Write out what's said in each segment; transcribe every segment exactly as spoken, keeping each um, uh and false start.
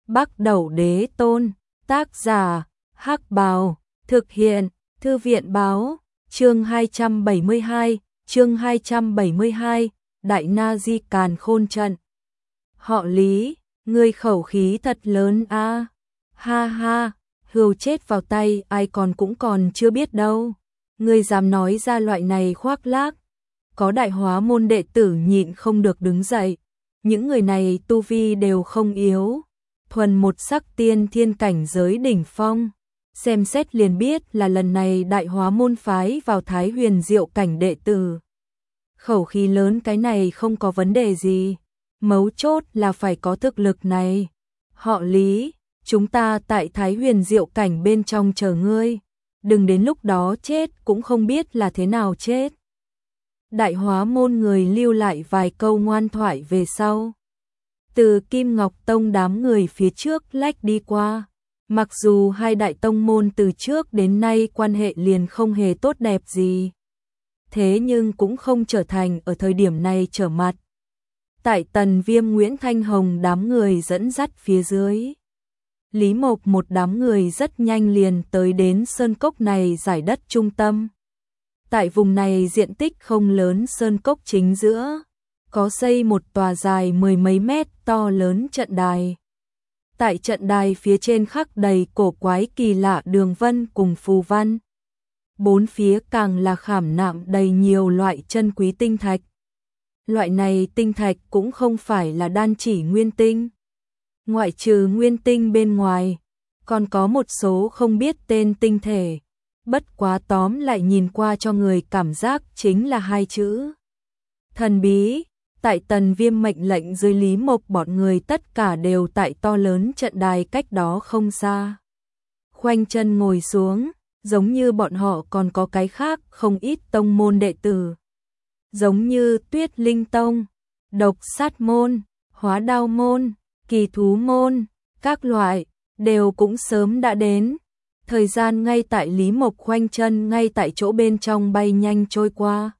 Bắc Đẩu Đế Tôn, tác giả, Hắc Bào, thực hiện, Thư viện báo, chương hai trăm bảy mươi hai, chương hai trăm bảy mươi hai, Đại Na Di Càn Khôn Trận. Họ Lý, ngươi khẩu khí thật lớn a. Ha ha, hươu chết vào tay ai còn cũng còn chưa biết đâu. Ngươi dám nói ra loại này khoác lác. Có đại hóa môn đệ tử nhịn không được đứng dậy. Những người này tu vi đều không yếu, thuần một sắc tiên thiên cảnh giới đỉnh phong. Xem xét liền biết là lần này đại hóa môn phái vào Thái Huyền Diệu cảnh đệ tử. Khẩu khí lớn cái này không có vấn đề gì, mấu chốt là phải có thực lực này. Họ Lý, chúng ta tại Thái Huyền Diệu cảnh bên trong chờ ngươi, đừng đến lúc đó chết cũng không biết là thế nào chết. Đại hóa môn người lưu lại vài câu ngoan thoại về sau. Từ Kim Ngọc Tông đám người phía trước lách đi qua. Mặc dù hai đại tông môn từ trước đến nay quan hệ liền không hề tốt đẹp gì, thế nhưng cũng không trở thành ở thời điểm này trở mặt. Tại Tần Viêm Nguyễn Thanh Hồng đám người dẫn dắt phía dưới, Lý Mộc một đám người rất nhanh liền tới đến sơn cốc này giải đất trung tâm. Tại vùng này diện tích không lớn, sơn cốc chính giữa có xây một tòa dài mười mấy mét to lớn trận đài. Tại trận đài phía trên khắc đầy cổ quái kỳ lạ đường vân cùng phù văn. Bốn phía càng là khảm nạm đầy nhiều loại chân quý tinh thạch. Loại này tinh thạch cũng không phải là đan chỉ nguyên tinh. Ngoại trừ nguyên tinh bên ngoài, còn có một số không biết tên tinh thể. Bất quá tóm lại nhìn qua cho người cảm giác chính là hai chữ thần bí. Tại Tần Viêm mệnh lệnh dưới, Lý Mộc bọn người tất cả đều tại to lớn trận đài cách đó không xa. Khoanh chân ngồi xuống, giống như bọn họ còn có cái khác không ít tông môn đệ tử. Giống như Tuyết Linh Tông, Độc Sát Môn, Hóa Đao Môn, Kỳ Thú Môn, các loại, đều cũng sớm đã đến. Thời gian ngay tại Lý Mộc khoanh chân ngay tại chỗ bên trong bay nhanh trôi qua.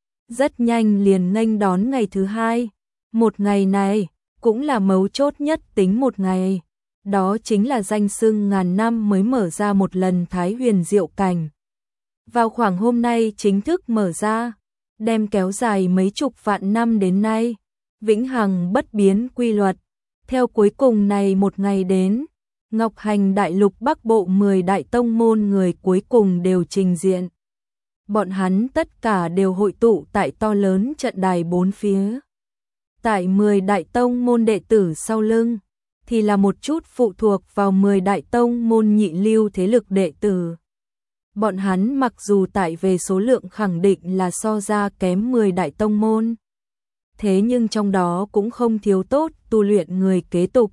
Rất nhanh liền nghênh đón ngày thứ hai. Một ngày này cũng là mấu chốt nhất tính một ngày. Đó chính là danh xưng ngàn năm mới mở ra một lần Thái Huyền Diệu cảnh. Vào khoảng hôm nay chính thức mở ra, đem kéo dài mấy chục vạn năm đến nay, vĩnh hằng bất biến quy luật. Theo cuối cùng này một ngày đến, Ngọc Hành Đại Lục Bắc Bộ mười đại tông môn người cuối cùng đều trình diện. Bọn hắn tất cả đều hội tụ tại to lớn trận đài bốn phía. Tại mười đại tông môn đệ tử sau lưng, thì là một chút phụ thuộc vào mười đại tông môn nhị lưu thế lực đệ tử. Bọn hắn mặc dù tại về số lượng khẳng định là so ra kém mười đại tông môn, thế nhưng trong đó cũng không thiếu tốt tu luyện người kế tục.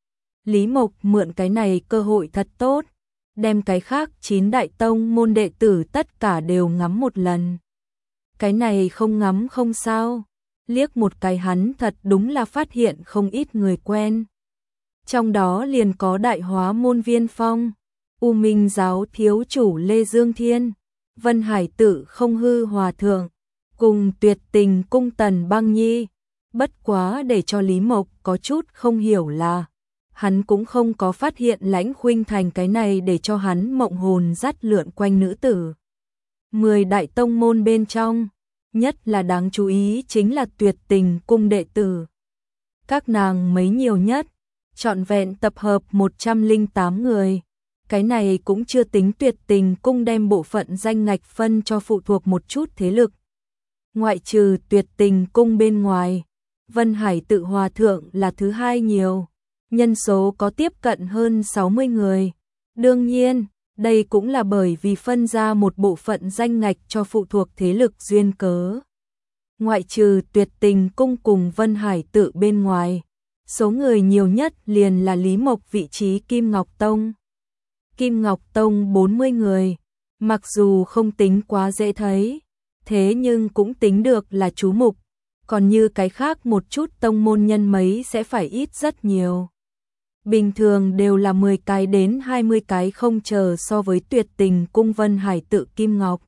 Lý Mộc mượn cái này cơ hội thật tốt, đem cái khác chín đại tông môn đệ tử tất cả đều ngắm một lần. Cái này không ngắm không sao, liếc một cái hắn thật đúng là phát hiện không ít người quen. Trong đó liền có đại hóa môn Viên Phong, U Minh giáo thiếu chủ Lê Dương Thiên, Vân Hải Tự Không Hư Hòa Thượng, cùng Tuyệt Tình cung Tần Băng Nhi. Bất quá để cho Lý Mộc có chút không hiểu là hắn cũng không có phát hiện Lãnh Khuynh Thành cái này để cho hắn mộng hồn dắt lượn quanh nữ tử. Mười đại tông môn bên trong, nhất là đáng chú ý chính là Tuyệt Tình cung đệ tử. Các nàng mấy nhiều nhất, trọn vẹn tập hợp một trăm lẻ tám người. Cái này cũng chưa tính Tuyệt Tình cung đem bộ phận danh ngạch phân cho phụ thuộc một chút thế lực. Ngoại trừ Tuyệt Tình cung bên ngoài, Vân Hải Tự Hòa Thượng là thứ hai nhiều. Nhân số có tiếp cận hơn sáu mươi người. Đương nhiên, đây cũng là bởi vì phân ra một bộ phận danh ngạch cho phụ thuộc thế lực duyên cớ. Ngoại trừ Tuyệt Tình cung cùng Vân Hải Tự bên ngoài, số người nhiều nhất liền là Lý Mộc vị trí Kim Ngọc Tông. Kim Ngọc Tông bốn mươi người, mặc dù không tính quá dễ thấy, thế nhưng cũng tính được là chú mục. Còn như cái khác một chút tông môn nhân mấy sẽ phải ít rất nhiều. Bình thường đều là mười cái đến hai mươi cái không chờ so với Tuyệt Tình cung Vân Hải Tự Kim Ngọc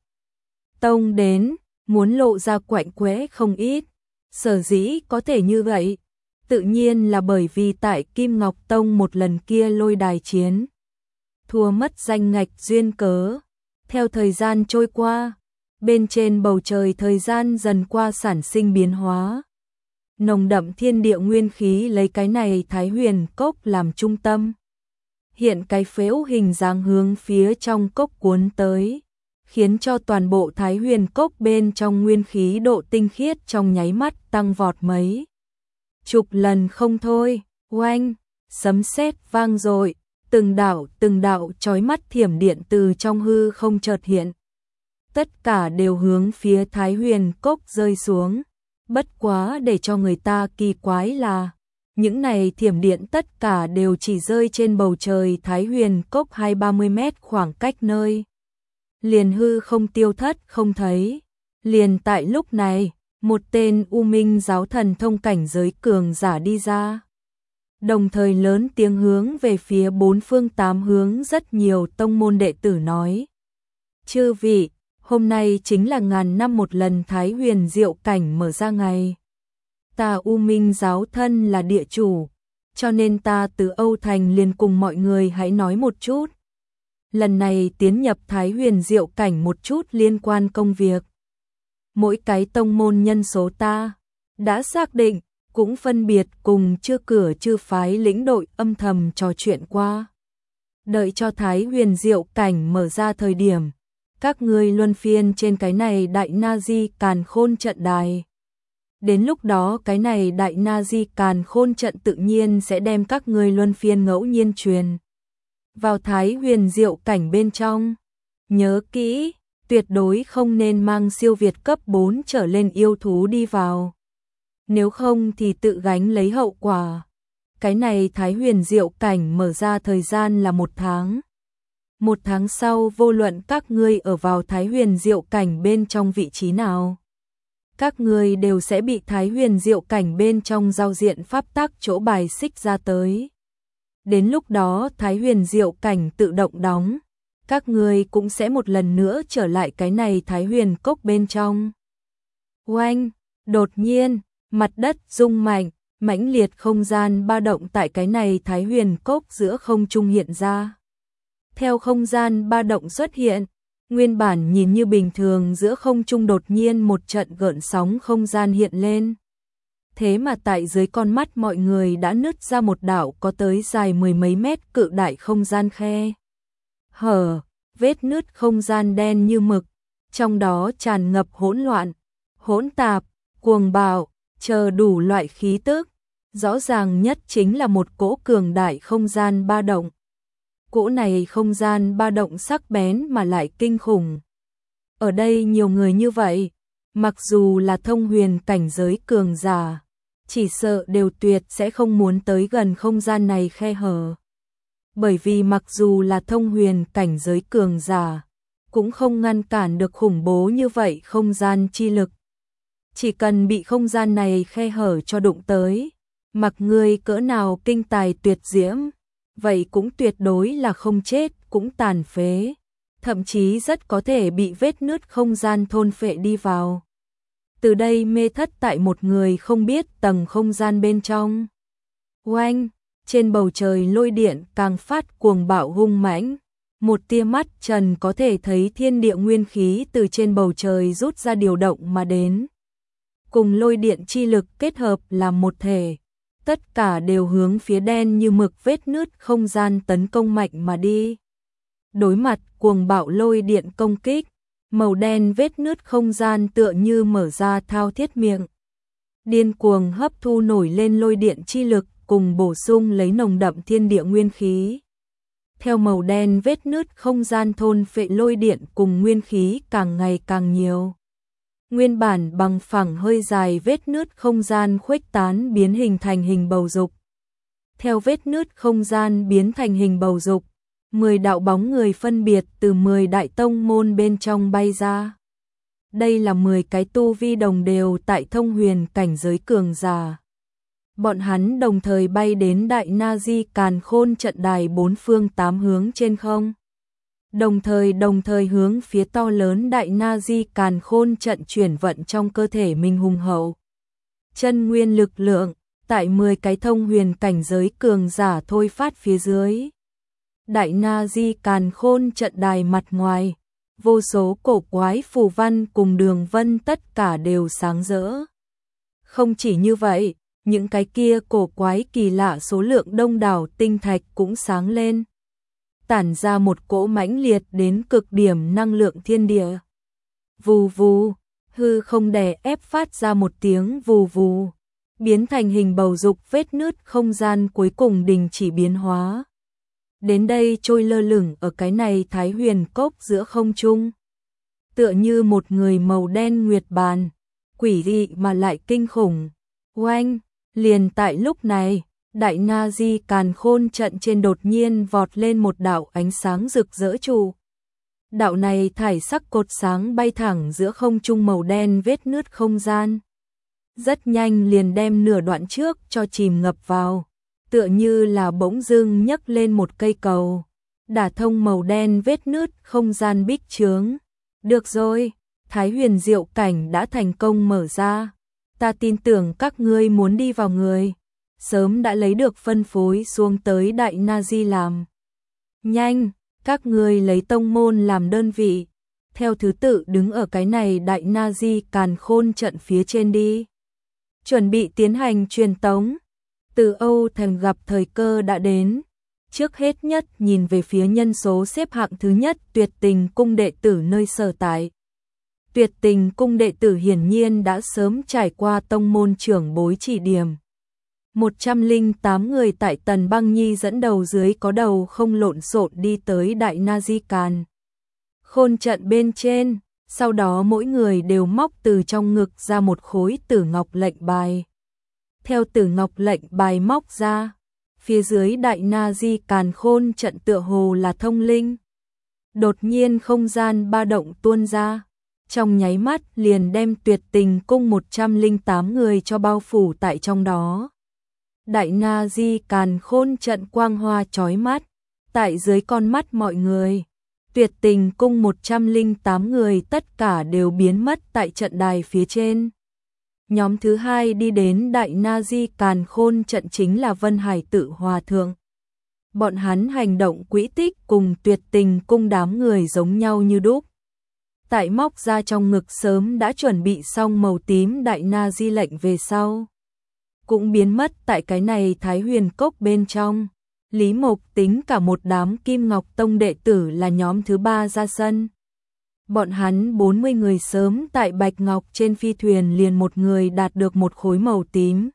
Tông đến, muốn lộ ra quạnh quẽ không ít. Sở dĩ có thể như vậy, Tự nhiên là bởi vì tại Kim Ngọc Tông một lần kia lôi đài chiến, thua mất danh ngạch duyên cớ. Theo thời gian trôi qua, bên trên bầu trời thời gian dần qua sản sinh biến hóa. Nồng đậm thiên địa nguyên khí lấy cái này Thái Huyền Cốc làm trung tâm. Hiện cái phễu hình dáng hướng phía trong cốc cuốn tới, khiến cho toàn bộ Thái Huyền Cốc bên trong nguyên khí độ tinh khiết trong nháy mắt tăng vọt mấy chục lần không thôi. Oanh, sấm sét vang dội, từng đạo từng đạo chói mắt thiểm điện từ trong hư không chợt hiện. Tất cả đều hướng phía Thái Huyền Cốc rơi xuống. Bất quá để cho người ta kỳ quái là, những này thiểm điện tất cả đều chỉ rơi trên bầu trời Thái Huyền Cốc hai ba mươi mét khoảng cách nơi. Liền hư không tiêu thất không thấy. Liền tại lúc này, một tên U Minh giáo thần thông cảnh giới cường giả đi ra. Đồng thời lớn tiếng hướng về phía bốn phương tám hướng rất nhiều tông môn đệ tử nói. Chư vị, hôm nay chính là ngàn năm một lần Thái Huyền Diệu Cảnh mở ra ngày. Ta U Minh giáo thân là địa chủ, cho nên ta từ Âu Thành liền cùng mọi người hãy nói một chút. Lần này tiến nhập Thái Huyền Diệu Cảnh một chút liên quan công việc. Mỗi cái tông môn nhân số ta đã xác định, cũng phân biệt cùng chư cửa chư phái lĩnh đội âm thầm trò chuyện qua. Đợi cho Thái Huyền Diệu Cảnh mở ra thời điểm, các ngươi luân phiên trên cái này Đại Na Di Càn Khôn trận đài. Đến lúc đó cái này Đại Na Di Càn Khôn trận tự nhiên sẽ đem các ngươi luân phiên ngẫu nhiên truyền vào Thái Huyền Diệu Cảnh bên trong. Nhớ kỹ, tuyệt đối không nên mang siêu việt cấp bốn trở lên yêu thú đi vào. Nếu không thì tự gánh lấy hậu quả. Cái này Thái Huyền Diệu Cảnh mở ra thời gian là một tháng. Một tháng sau vô luận các ngươi ở vào Thái Huyền Diệu Cảnh bên trong vị trí nào, các ngươi đều sẽ bị Thái Huyền Diệu Cảnh bên trong giao diện pháp tắc chỗ bài xích ra tới. Đến lúc đó Thái Huyền Diệu Cảnh tự động đóng, các ngươi cũng sẽ một lần nữa trở lại cái này Thái Huyền Cốc bên trong. Oanh, đột nhiên, mặt đất rung mạnh, mãnh liệt không gian ba động tại cái này Thái Huyền Cốc giữa không trung hiện ra. Theo không gian ba động xuất hiện, nguyên bản nhìn như bình thường giữa không trung đột nhiên một trận gợn sóng không gian hiện lên. Thế mà tại dưới con mắt mọi người đã nứt ra một đạo có tới dài mười mấy mét cự đại không gian khe. Hở, vết nứt không gian đen như mực, trong đó tràn ngập hỗn loạn, hỗn tạp, cuồng bạo, chờ đủ loại khí tức. Rõ ràng nhất chính là một cỗ cường đại không gian ba động. Cỗ này không gian ba động sắc bén mà lại kinh khủng. Ở đây nhiều người như vậy, mặc dù là thông huyền cảnh giới cường giả, chỉ sợ đều tuyệt sẽ không muốn tới gần không gian này khe hở. Bởi vì mặc dù là thông huyền cảnh giới cường giả, cũng không ngăn cản được khủng bố như vậy không gian chi lực. Chỉ cần bị không gian này khe hở cho đụng tới, mặc ngươi cỡ nào kinh tài tuyệt diễm, vậy cũng tuyệt đối là không chết, cũng tàn phế, thậm chí rất có thể bị vết nứt không gian thôn phệ đi vào. Từ đây mê thất tại một người không biết tầng không gian bên trong. Oanh, trên bầu trời lôi điện càng phát cuồng bạo hung mãnh, một tia mắt trần có thể thấy thiên địa nguyên khí từ trên bầu trời rút ra điều động mà đến. Cùng lôi điện chi lực kết hợp làm một thể, tất cả đều hướng phía đen như mực vết nứt không gian tấn công mạnh mà đi. Đối mặt cuồng bạo lôi điện công kích, màu đen vết nứt không gian tựa như mở ra thao thiết miệng. Điên cuồng hấp thu nổi lên lôi điện chi lực cùng bổ sung lấy nồng đậm thiên địa nguyên khí. Theo màu đen vết nứt không gian thôn phệ lôi điện cùng nguyên khí càng ngày càng nhiều. Nguyên bản bằng phẳng hơi dài vết nứt không gian khuếch tán biến hình thành hình bầu dục. Theo vết nứt không gian biến thành hình bầu dục, mười đạo bóng người phân biệt từ mười đại tông môn bên trong bay ra. Đây là mười cái tu vi đồng đều tại thông huyền cảnh giới cường giả. Bọn hắn đồng thời bay đến Đại Na Di Càn Khôn trận đài bốn phương tám hướng trên không. Đồng thời đồng thời hướng phía to lớn Đại Na Di Càn Khôn trận chuyển vận trong cơ thể mình hùng hậu. Chân nguyên lực lượng, tại mười cái thông huyền cảnh giới cường giả thôi phát phía dưới. Đại Na Di Càn Khôn trận đài mặt ngoài, vô số cổ quái phù văn cùng đường vân tất cả đều sáng rỡ. Không chỉ như vậy, những cái kia cổ quái kỳ lạ số lượng đông đảo tinh thạch cũng sáng lên, tản ra một cỗ mãnh liệt đến cực điểm năng lượng thiên địa. Vù vù, hư không đè ép phát ra một tiếng vù vù, biến thành hình bầu dục vết nứt không gian cuối cùng đình chỉ biến hóa. Đến đây trôi lơ lửng ở cái này Thái Huyền Cốc giữa không trung. Tựa như một người màu đen nguyệt bàn, quỷ dị mà lại kinh khủng. Oanh, liền tại lúc này, Đại Na Di Càn Khôn trận trên đột nhiên vọt lên một đạo ánh sáng rực rỡ trụ. Đạo này thải sắc cột sáng bay thẳng giữa không trung màu đen vết nứt không gian. Rất nhanh liền đem nửa đoạn trước cho chìm ngập vào, tựa như là bỗng dưng nhấc lên một cây cầu, đả thông màu đen vết nứt không gian bích chướng. Được rồi, Thái Huyền Diệu Cảnh đã thành công mở ra. Ta tin tưởng các ngươi muốn đi vào người, sớm đã lấy được phân phối xuống tới Đại Na Di làm. Nhanh, các ngươi lấy tông môn làm đơn vị, theo thứ tự đứng ở cái này Đại Na Di Càn Khôn trận phía trên đi. Chuẩn bị tiến hành truyền tống. Từ Âu Thành gặp thời cơ đã đến, trước hết nhất nhìn về phía nhân số xếp hạng thứ nhất Tuyệt Tình cung đệ tử nơi sở tại. Tuyệt Tình cung đệ tử hiển nhiên đã sớm trải qua tông môn trưởng bối chỉ điểm. một trăm lẻ tám người tại Tần Băng Nhi dẫn đầu dưới có đầu không lộn xộn đi tới Đại Na Di Càn Khôn trận bên trên, sau đó mỗi người đều móc từ trong ngực ra một khối tử ngọc lệnh bài. Theo tử ngọc lệnh bài móc ra, phía dưới Đại Na Di Càn Khôn trận tựa hồ là thông linh. Đột nhiên không gian ba động tuôn ra, trong nháy mắt liền đem Tuyệt Tình cung một trăm lẻ tám người cho bao phủ tại trong đó. Đại Na Di Càn Khôn trận quang hoa chói mắt, tại dưới con mắt mọi người, Tuyệt Tình cung một trăm lẻ tám người tất cả đều biến mất tại trận đài phía trên. Nhóm thứ hai đi đến Đại Na Di Càn Khôn trận chính là Vân Hải Tự Hòa Thượng. Bọn hắn hành động quỹ tích cùng Tuyệt Tình cung đám người giống nhau như đúc. Tại móc ra trong ngực sớm đã chuẩn bị xong màu tím Đại Na Di lệnh về sau, cũng biến mất tại cái này Thái Huyền Cốc bên trong. Lý Mộc tính cả một đám Kim Ngọc Tông đệ tử là nhóm thứ ba ra sân. Bọn hắn bốn mươi người sớm tại Bạch Ngọc trên phi thuyền liền một người đạt được một khối màu tím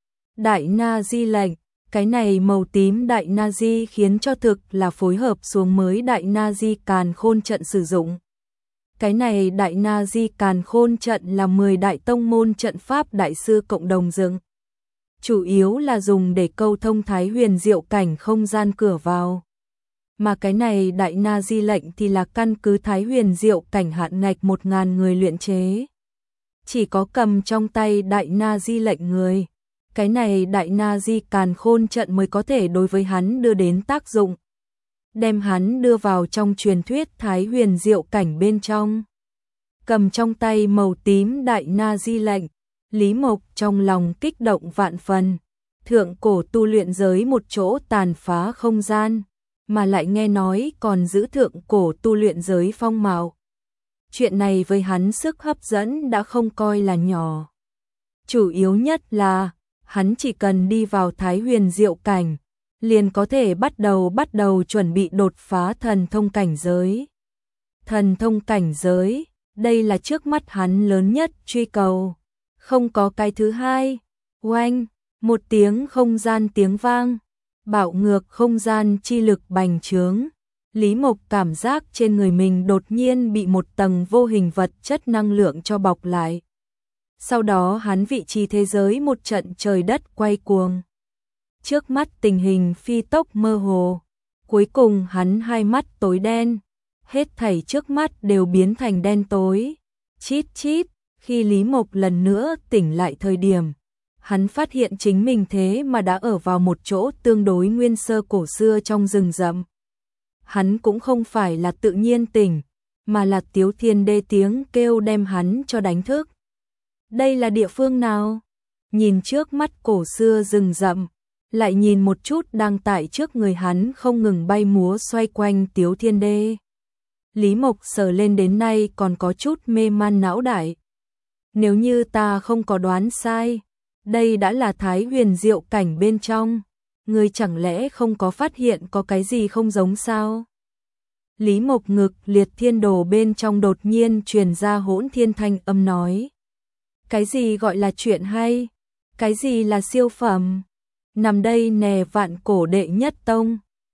Đại Na Di lệnh. Cái này màu tím Đại Na Di khiến cho thực là phối hợp xuống mới Đại Na Di Càn Khôn trận sử dụng. Cái này Đại Na Di Càn Khôn trận là mười đại tông môn trận pháp đại sư cộng đồng dựng. Chủ yếu là dùng để câu thông Thái Huyền Diệu Cảnh không gian cửa vào. Mà cái này Đại Na Di lệnh thì là căn cứ Thái Huyền Diệu Cảnh hạn ngạch một nghìn người luyện chế. Chỉ có cầm trong tay Đại Na Di lệnh người, cái này Đại Na Di Càn Khôn trận mới có thể đối với hắn đưa đến tác dụng, đem hắn đưa vào trong truyền thuyết Thái Huyền Diệu Cảnh bên trong. Cầm trong tay màu tím Đại Na Di lệnh, Lý Mộc trong lòng kích động vạn phần. Thượng cổ tu luyện giới một chỗ tàn phá không gian, mà lại nghe nói còn giữ thượng cổ tu luyện giới phong mạo. Chuyện này với hắn sức hấp dẫn đã không coi là nhỏ. Chủ yếu nhất là, hắn chỉ cần đi vào Thái Huyền Diệu Cảnh, liền có thể bắt đầu bắt đầu chuẩn bị đột phá thần thông cảnh giới. Thần thông cảnh giới, đây là trước mắt hắn lớn nhất truy cầu. Không có cái thứ hai. Oanh, một tiếng không gian tiếng vang, bạo ngược không gian chi lực bành trướng. Lý Mộc cảm giác trên người mình đột nhiên bị một tầng vô hình vật chất năng lượng cho bọc lại. Sau đó hắn vị trí thế giới một trận trời đất quay cuồng. Trước mắt tình hình phi tốc mơ hồ. Cuối cùng hắn hai mắt tối đen. Hết thảy trước mắt đều biến thành đen tối. Chít chít, khi Lý Mộc lần nữa tỉnh lại thời điểm, hắn phát hiện chính mình thế mà đã ở vào một chỗ tương đối nguyên sơ cổ xưa trong rừng rậm. Hắn cũng không phải là tự nhiên tỉnh, mà là Tiếu Thiên Đê tiếng kêu đem hắn cho đánh thức. Đây là địa phương nào? nhìn trước mắt cổ xưa rừng rậm, lại nhìn một chút đang tại trước người hắn không ngừng bay múa xoay quanh Tiếu Thiên Đê. Lý Mộc sờ lên đến nay còn có chút mê man não đại. Nếu như ta không có đoán sai, đây đã là Thái Huyền Diệu cảnh bên trong, ngươi chẳng lẽ không có phát hiện có cái gì không giống sao? Lý Mộc ngực liệt thiên đồ bên trong đột nhiên truyền ra hỗn thiên thanh âm nói. Cái gì gọi là chuyện hay? Cái gì là siêu phẩm? Nằm đây nè vạn cổ đệ nhất tông,